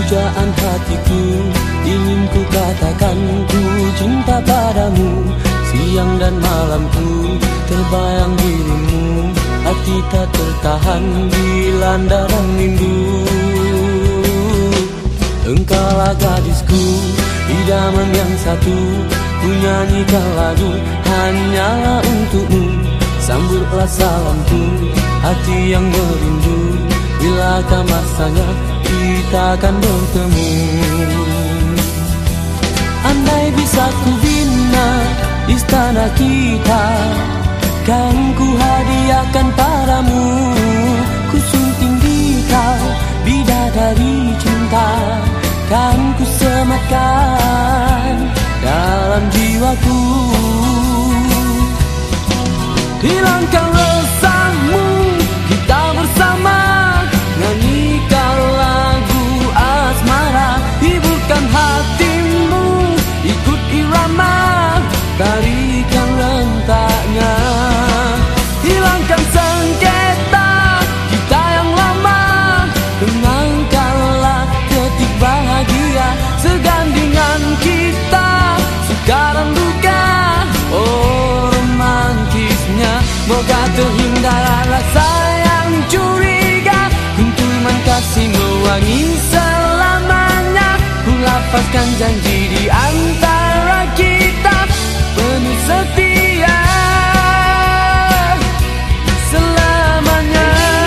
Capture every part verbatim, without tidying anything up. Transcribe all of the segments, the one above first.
pujaan hatiku, ingin ku katakan ku cinta padamu. Siang dan malamku terbayang dirimu, hati tak tertahan dilanda dan rindu. Engkaulah gadisku, idaman yang satu, ku nyanyikan lagu hanyalah untukmu. Sambutlah salamku, hati yang merindu, bilakah masanya kita akan bertemu. Andai bisa ku bina istana kita, kan ku hadiahkan padamu. Ku sunting di kau bidadari cinta, kan ku sematkan dalam jiwaku. Hilangkan resahmu, kita bersama, nyanyikan lagu asmara. Hiburkan hatimu, ikut irama, tarikan rentaknya. Hilangkan sengketa kita yang lama, kenangkanlah detik bahagia. Segandingan kita, suka dan duka, oh romantisnya. Moga terhindar rasa yang curiga, kuntuman kasih mewangi selamanya. Ku lapaskan janji di antara kita, penuh setia selamanya.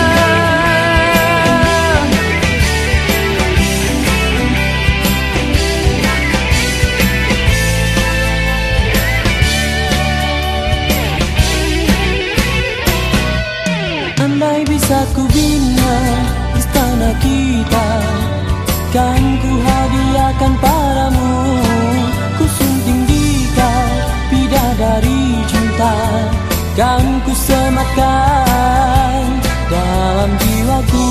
Andai bisa ku bina istana kita, kan ku hadiahkan padamu. Ku sunting di kau bidadari cinta, kan ku sematkan dalam jiwaku.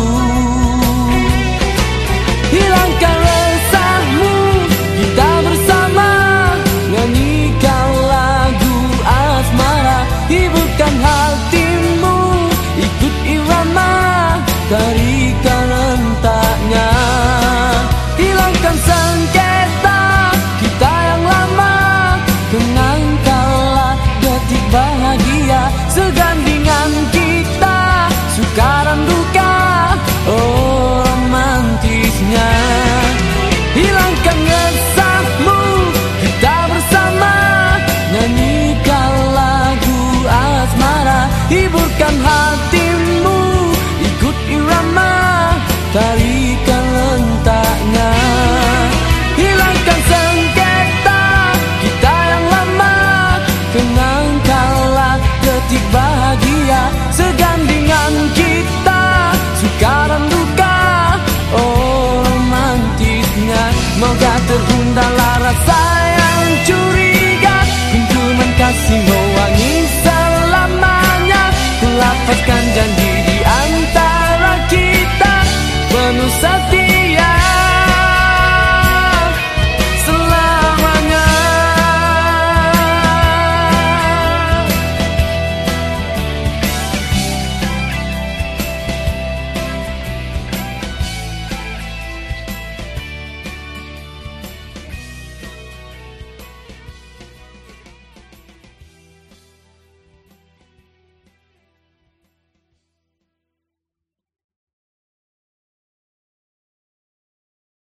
Hilangkan resahmu, kita bersama, nyanyikan lagu asmara. Hiburkan hatimu, ikut irama, tarikan rentaknya. Hilangkan sengketa kita yang lama, kenangkanlah detik bahagia. Segandingan kita, suka dan duka, oh romantisnya. Hilangkan resahmu, kita bersama, nyanyikan lagu asmara. Hiburkan hatimu, ikut irama, tarikan rentaknya. Hilangkan sengketa kita yang lama, kenangkanlah detik bahagia. Segandingan kita, suka dan duka, oh romantisnya. Moga terhindarlah rasa yang curiga, kuntuman kasih mewangi selamanya. Ku lapaskan janji